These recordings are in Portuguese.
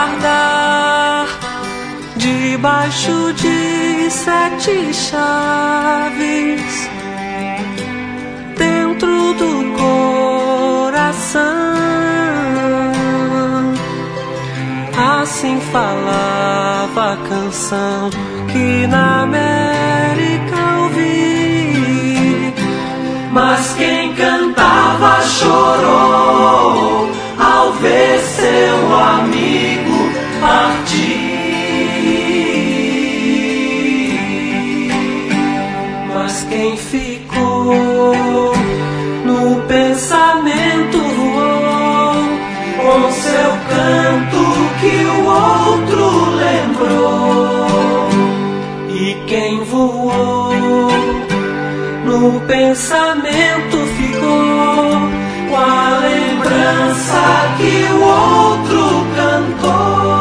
guardar debaixo de 7 chaves dentro do coração. Assim falava a canção que na América ouvi. Mas quem cantava chorou ao ver seu amigo partir. Mas quem ficou no pensamento voou com seu canto que o outro lembrou. E quem voou no pensamento ficou com a lembrança que o outro cantou.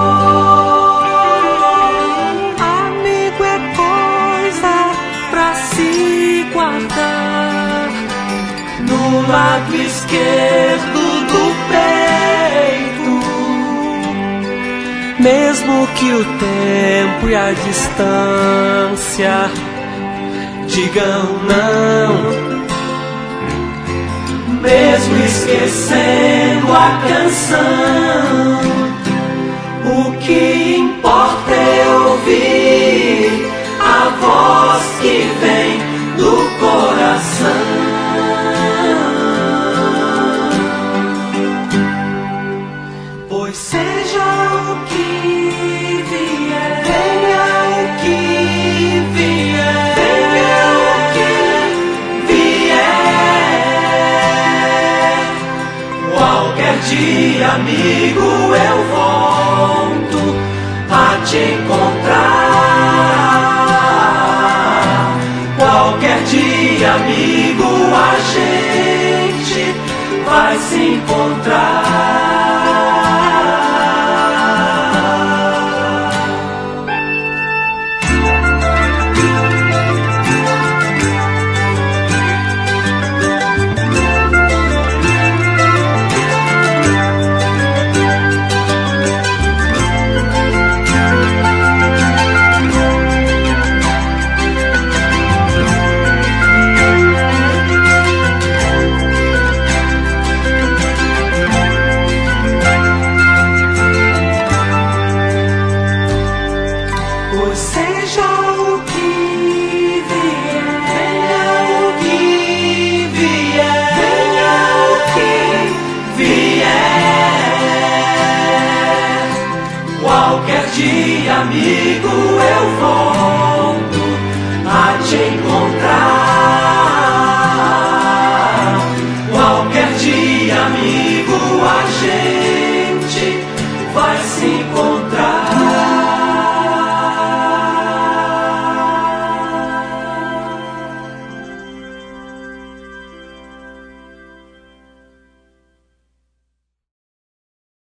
Amigo é coisa pra se guardar no lado esquerdo do peito, mesmo que o tempo e a distância digam não. Mesmo esquecendo a canção, o que importa é ouvir a voz que vem do coração. Pois seja o que vier, venha o que vier, venha o que vier. Qualquer dia, amigo, eu volto a te encontrar. Qualquer dia, amigo, a gente vai se encontrar. Pois seja o que vier, venha o que vier, venha o que vier. Qualquer dia, amigo, eu volto a te encontrar.